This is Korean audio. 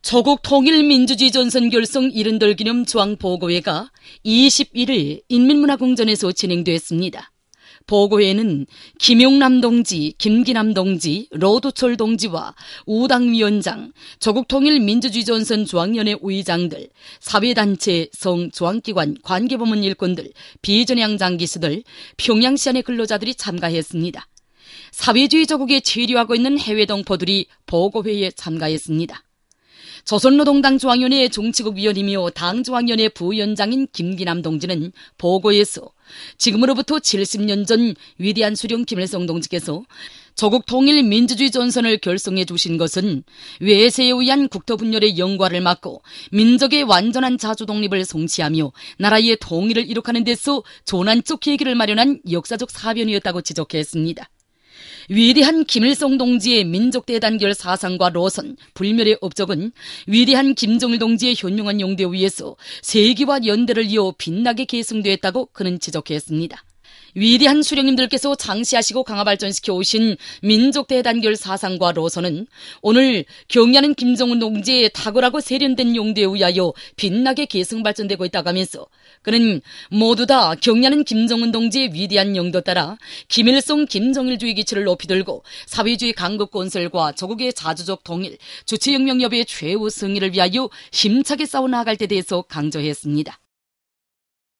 조국통일민주주의 전선 결성 70돌 기념 중앙보고회가 21일 인민문화궁전에서 진행됐습니다. 보고회는 김용남 동지, 김기남 동지, 로두철 동지와 우당위원장, 조국통일민주주의 전선 중앙위원회 의장들, 사회단체, 성, 중앙기관, 관계부문 일꾼들, 비전향 장기수들, 평양시안의 근로자들이 참가했습니다. 사회주의 조국에 체류하고 있는 해외 동포들이 보고회에 참가했습니다. 조선노동당 중앙위원회 정치국 위원이며 당 중앙위원회 부위원장인 김기남 동지는 보고에서 지금으로부터 70년 전 위대한 수령 김일성 동지께서 조국 통일 민주주의 전선을 결성해 주신 것은 외세에 의한 국토분열의 영과를 막고 민족의 완전한 자주독립을 성취하며 나라의 통일을 이룩하는 데서 조난적 계기를 마련한 역사적 사변이었다고 지적했습니다. 위대한 김일성 동지의 민족대단결 사상과 노선, 불멸의 업적은 위대한 김정일 동지의 현명한 용대 위에서 세기와 연대를 이어 빛나게 계승되었다고 그는 지적했습니다. 위대한 수령님들께서 장시하시고 강화발전시켜 오신 민족대단결 사상과 노선은 오늘 경의하는 김정은 동지의 탁월하고 세련된 용대에 의하여 빛나게 계승발전되고 있다고 하면서 그는 모두 다 경의하는 김정은 동지의 위대한 용도 따라 김일성 김정일주의 기치를 높이 들고 사회주의 강국 건설과 조국의 자주적 통일, 주체혁명 여부의 최후 승리를 위하여 힘차게 싸워나갈 때 대해서 강조했습니다.